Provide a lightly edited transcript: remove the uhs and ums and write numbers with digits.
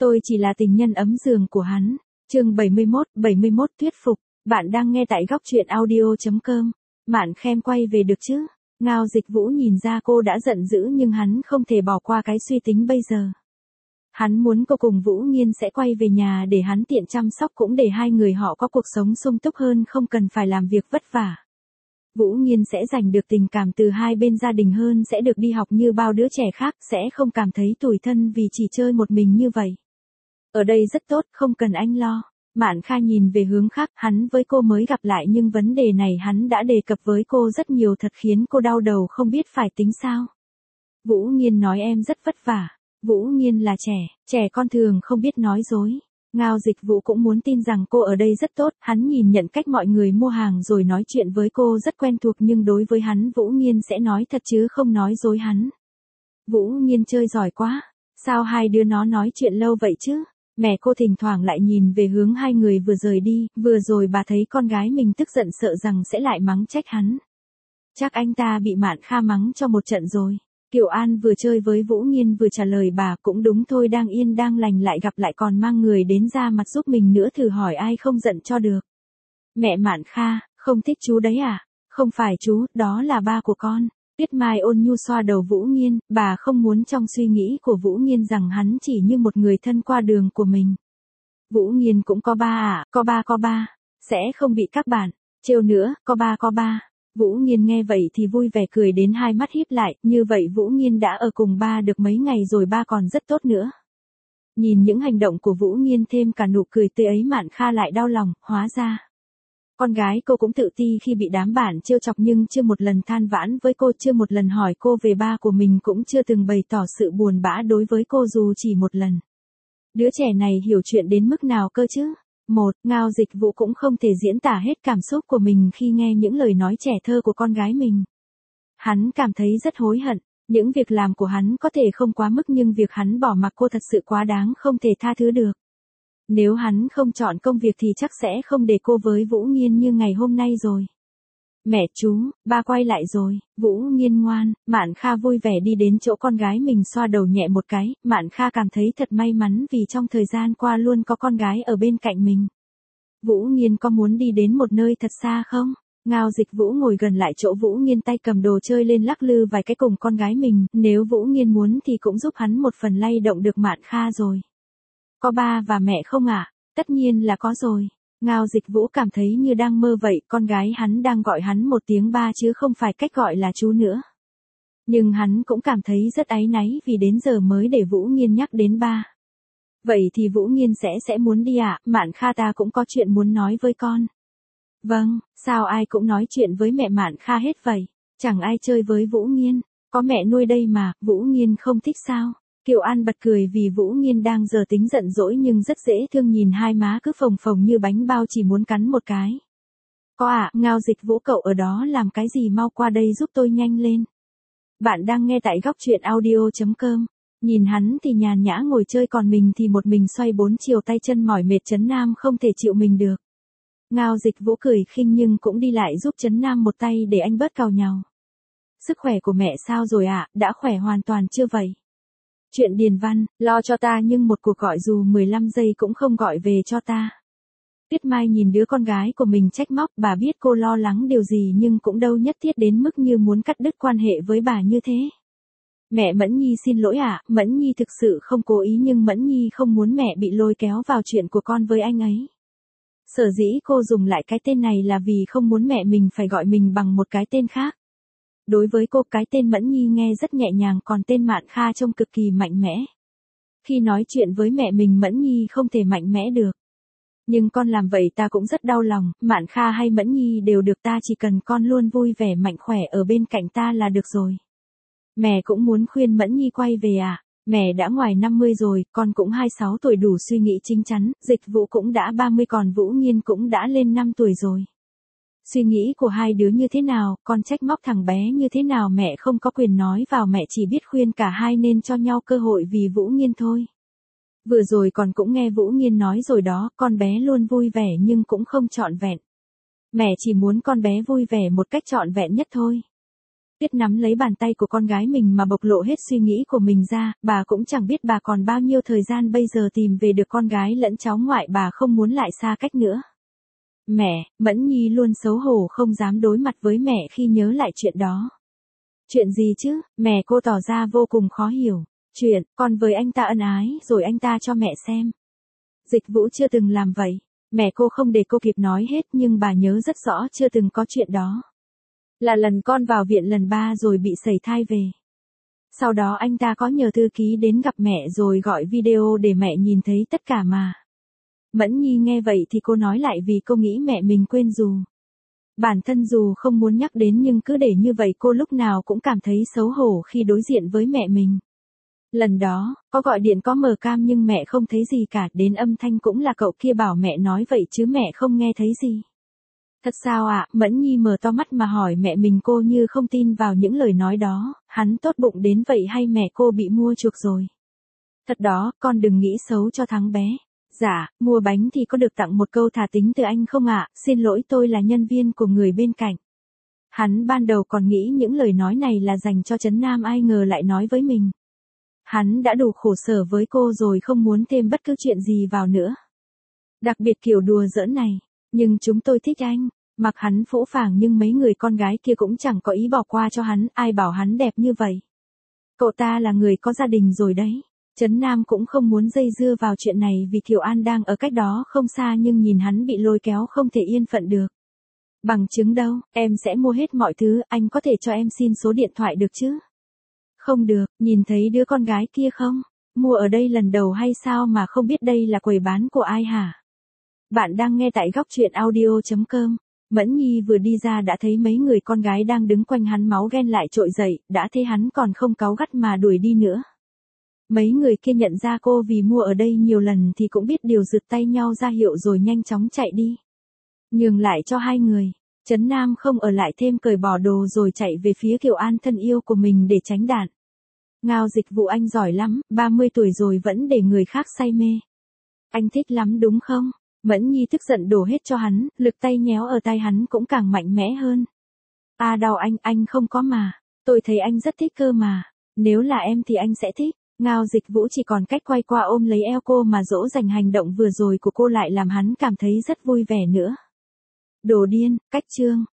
Tôi chỉ là tình nhân ấm giường của hắn. Chương 71 thuyết phục. Bạn đang nghe tại góc truyện audio.com. Mạn Khem quay về được chứ? Ngao Dịch Vũ nhìn ra cô đã giận dữ nhưng hắn không thể bỏ qua cái suy tính bây giờ. Hắn muốn cô cùng Vũ Nghiên sẽ quay về nhà để hắn tiện chăm sóc, cũng để hai người họ có cuộc sống sung túc hơn, không cần phải làm việc vất vả. Vũ Nghiên sẽ giành được tình cảm từ hai bên gia đình hơn, sẽ được đi học như bao đứa trẻ khác, sẽ không cảm thấy tủi thân vì chỉ chơi một mình như vậy. Ở đây rất tốt, không cần anh lo. Mạn Kha nhìn về hướng khác, hắn với cô mới gặp lại nhưng vấn đề này hắn đã đề cập với cô rất nhiều, thật khiến cô đau đầu không biết phải tính sao. Vũ Nghiên nói em rất vất vả. Vũ Nghiên là trẻ con thường không biết nói dối. Ngao Dịch Vũ cũng muốn tin rằng cô ở đây rất tốt, hắn nhìn nhận cách mọi người mua hàng rồi nói chuyện với cô rất quen thuộc, nhưng đối với hắn Vũ Nghiên sẽ nói thật chứ không nói dối hắn. Vũ Nghiên chơi giỏi quá, sao hai đứa nó nói chuyện lâu vậy chứ? Mẹ cô thỉnh thoảng lại nhìn về hướng hai người vừa rời đi, vừa rồi bà thấy con gái mình tức giận sợ rằng sẽ lại mắng trách hắn. Chắc anh ta bị Mạn Kha mắng cho một trận rồi. Kiều An vừa chơi với Vũ Nghiên vừa trả lời bà, cũng đúng thôi, đang yên đang lành lại gặp lại còn mang người đến ra mặt giúp mình nữa, thử hỏi ai không giận cho được. Mẹ Mạn Kha, không thích chú đấy à? Không phải chú, đó là ba của con. Tuyết Mai ôn nhu xoa đầu Vũ Nghiên, bà không muốn trong suy nghĩ của Vũ Nghiên rằng hắn chỉ như một người thân qua đường của mình. Vũ Nghiên cũng có ba à? Có ba. Sẽ không bị các bạn trêu nữa, có ba. Vũ Nghiên nghe vậy thì vui vẻ cười đến hai mắt híp lại, như vậy Vũ Nghiên đã ở cùng ba được mấy ngày rồi, ba còn rất tốt nữa. Nhìn những hành động của Vũ Nghiên thêm cả nụ cười tươi ấy, Mạn Kha lại đau lòng, hóa ra con gái cô cũng tự ti khi bị đám bạn trêu chọc, nhưng chưa một lần than vãn với cô, chưa một lần hỏi cô về ba của mình, cũng chưa từng bày tỏ sự buồn bã đối với cô dù chỉ một lần. Đứa trẻ này hiểu chuyện đến mức nào cơ chứ? Ngao Dịch Vũ cũng không thể diễn tả hết cảm xúc của mình khi nghe những lời nói trẻ thơ của con gái mình. Hắn cảm thấy rất hối hận, những việc làm của hắn có thể không quá mức nhưng việc hắn bỏ mặc cô thật sự quá đáng, không thể tha thứ được. Nếu hắn không chọn công việc thì chắc sẽ không để cô với Vũ Nghiên như ngày hôm nay rồi. Mẹ chú, ba quay lại rồi. Vũ Nghiên ngoan. Mạn Kha vui vẻ đi đến chỗ con gái mình, xoa đầu nhẹ một cái. Mạn Kha cảm thấy thật may mắn vì trong thời gian qua luôn có con gái ở bên cạnh mình. Vũ Nghiên có muốn đi đến một nơi thật xa không? Ngao Dịch Vũ ngồi gần lại chỗ Vũ Nghiên, tay cầm đồ chơi lên lắc lư vài cái cùng con gái mình. Nếu Vũ Nghiên muốn thì cũng giúp hắn một phần lay động được Mạn Kha rồi. Có ba và mẹ không ạ? Tất nhiên là có rồi. Ngao Dịch Vũ cảm thấy như đang mơ vậy, con gái hắn đang gọi hắn một tiếng ba chứ không phải cách gọi là chú nữa. Nhưng hắn cũng cảm thấy rất áy náy vì đến giờ mới để Vũ Nghiên nhắc đến ba. Vậy thì Vũ Nghiên sẽ muốn đi ạ? Mạn Kha, ta cũng có chuyện muốn nói với con. Vâng, sao ai cũng nói chuyện với mẹ Mạn Kha hết vậy? Chẳng ai chơi với Vũ Nghiên, có mẹ nuôi đây mà, Vũ Nghiên không thích sao? Kiều An bật cười vì Vũ Nghiên đang giờ tính giận dỗi nhưng rất dễ thương, nhìn hai má cứ phồng phồng như bánh bao, chỉ muốn cắn một cái. Có ạ, Ngao Dịch Vũ cậu ở đó làm cái gì, mau qua đây giúp tôi nhanh lên. Bạn đang nghe tại góc truyện audio.com. Nhìn hắn thì nhàn nhã ngồi chơi, còn mình thì một mình xoay bốn chiều, tay chân mỏi mệt, Trấn Nam không thể chịu mình được. Ngao Dịch Vũ cười khinh nhưng cũng đi lại giúp Trấn Nam một tay để anh bớt càu nhàu. Sức khỏe của mẹ sao rồi ạ? Đã khỏe hoàn toàn chưa vậy? Chuyện điền văn, lo cho ta nhưng một cuộc gọi dù 15 giây cũng không gọi về cho ta. Tuyết Mai nhìn đứa con gái của mình trách móc, bà biết cô lo lắng điều gì nhưng cũng đâu nhất thiết đến mức như muốn cắt đứt quan hệ với bà như thế. Mẹ Mẫn Nhi xin lỗi ạ, Mẫn Nhi thực sự không cố ý, nhưng Mẫn Nhi không muốn mẹ bị lôi kéo vào chuyện của con với anh ấy. Sở dĩ cô dùng lại cái tên này là vì không muốn mẹ mình phải gọi mình bằng một cái tên khác. Đối với cô, cái tên Mẫn Nhi nghe rất nhẹ nhàng, còn tên Mạn Kha trông cực kỳ mạnh mẽ. Khi nói chuyện với mẹ mình, Mẫn Nhi không thể mạnh mẽ được. Nhưng con làm vậy ta cũng rất đau lòng, Mạn Kha hay Mẫn Nhi đều được, ta chỉ cần con luôn vui vẻ mạnh khỏe ở bên cạnh ta là được rồi. Mẹ cũng muốn khuyên Mẫn Nhi quay về à? Mẹ đã ngoài 50 rồi, con cũng 26 tuổi, đủ suy nghĩ chín chắn, Dịch Vũ cũng đã 30, còn Vũ Nghiên cũng đã lên 5 tuổi rồi. Suy nghĩ của hai đứa như thế nào, con trách móc thằng bé như thế nào mẹ không có quyền nói vào, mẹ chỉ biết khuyên cả hai nên cho nhau cơ hội vì Vũ Nghiên thôi. Vừa rồi con cũng nghe Vũ Nghiên nói rồi đó, con bé luôn vui vẻ nhưng cũng không trọn vẹn. Mẹ chỉ muốn con bé vui vẻ một cách trọn vẹn nhất thôi. Tuyết nắm lấy bàn tay của con gái mình mà bộc lộ hết suy nghĩ của mình ra, bà cũng chẳng biết bà còn bao nhiêu thời gian bây giờ tìm về được con gái lẫn cháu ngoại, bà không muốn lại xa cách nữa. Mẹ, Mẫn Nhi luôn xấu hổ không dám đối mặt với mẹ khi nhớ lại chuyện đó. Chuyện gì chứ, mẹ cô tỏ ra vô cùng khó hiểu. Chuyện, con với anh ta ân ái rồi anh ta cho mẹ xem. Dịch Vũ chưa từng làm vậy. Mẹ cô không để cô kịp nói hết nhưng bà nhớ rất rõ chưa từng có chuyện đó. Là lần con vào viện lần 3 rồi bị sẩy thai về. Sau đó anh ta có nhờ thư ký đến gặp mẹ rồi gọi video để mẹ nhìn thấy tất cả mà. Mẫn Nhi nghe vậy thì cô nói lại vì cô nghĩ mẹ mình quên dù. Bản thân dù không muốn nhắc đến nhưng cứ để như vậy cô lúc nào cũng cảm thấy xấu hổ khi đối diện với mẹ mình. Lần đó, có gọi điện có mở cam nhưng mẹ không thấy gì cả, đến âm thanh cũng là cậu kia bảo mẹ nói vậy chứ mẹ không nghe thấy gì. Thật sao ạ? Mẫn Nhi mở to mắt mà hỏi mẹ mình, cô như không tin vào những lời nói đó, hắn tốt bụng đến vậy hay mẹ cô bị mua chuộc rồi? Thật đó, con đừng nghĩ xấu cho thằng bé. Dạ, mua bánh thì có được tặng một câu thả tính từ anh không ạ? Xin lỗi, tôi là nhân viên của người bên cạnh. Hắn ban đầu còn nghĩ những lời nói này là dành cho Trấn Nam, ai ngờ lại nói với mình. Hắn đã đủ khổ sở với cô rồi, không muốn thêm bất cứ chuyện gì vào nữa. Đặc biệt kiểu đùa giỡn này. Nhưng chúng tôi thích anh. Mặc hắn phũ phàng nhưng mấy người con gái kia cũng chẳng có ý bỏ qua cho hắn, ai bảo hắn đẹp như vậy. Cậu ta là người có gia đình rồi đấy. Trấn Nam cũng không muốn dây dưa vào chuyện này vì Thiệu An đang ở cách đó không xa nhưng nhìn hắn bị lôi kéo không thể yên phận được. Bằng chứng đâu, em sẽ mua hết mọi thứ, anh có thể cho em xin số điện thoại được chứ? Không được, nhìn thấy đứa con gái kia không? Mua ở đây lần đầu hay sao mà không biết đây là quầy bán của ai hả? Bạn đang nghe tại góc truyện audio.com. Mẫn Nhi vừa đi ra đã thấy mấy người con gái đang đứng quanh hắn, máu ghen lại trội dậy, đã thấy hắn còn không cáu gắt mà đuổi đi nữa. Mấy người kia nhận ra cô vì mua ở đây nhiều lần thì cũng biết điều, rượt tay nhau ra hiệu rồi nhanh chóng chạy đi. Nhường lại cho hai người. Trấn Nam không ở lại thêm, cởi bỏ đồ rồi chạy về phía Kiều An thân yêu của mình để tránh đạn. Ngao Dịch Vụ, anh giỏi lắm, 30 tuổi rồi vẫn để người khác say mê. Anh thích lắm đúng không? Mẫn Nhi tức giận đổ hết cho hắn, lực tay nhéo ở tay hắn cũng càng mạnh mẽ hơn. À đau anh không có mà. Tôi thấy anh rất thích cơ mà. Nếu là em thì anh sẽ thích. Ngao Dịch Vũ chỉ còn cách quay qua ôm lấy eo cô mà dỗ dành, hành động vừa rồi của cô lại làm hắn cảm thấy rất vui vẻ nữa. Đồ điên, cách chương.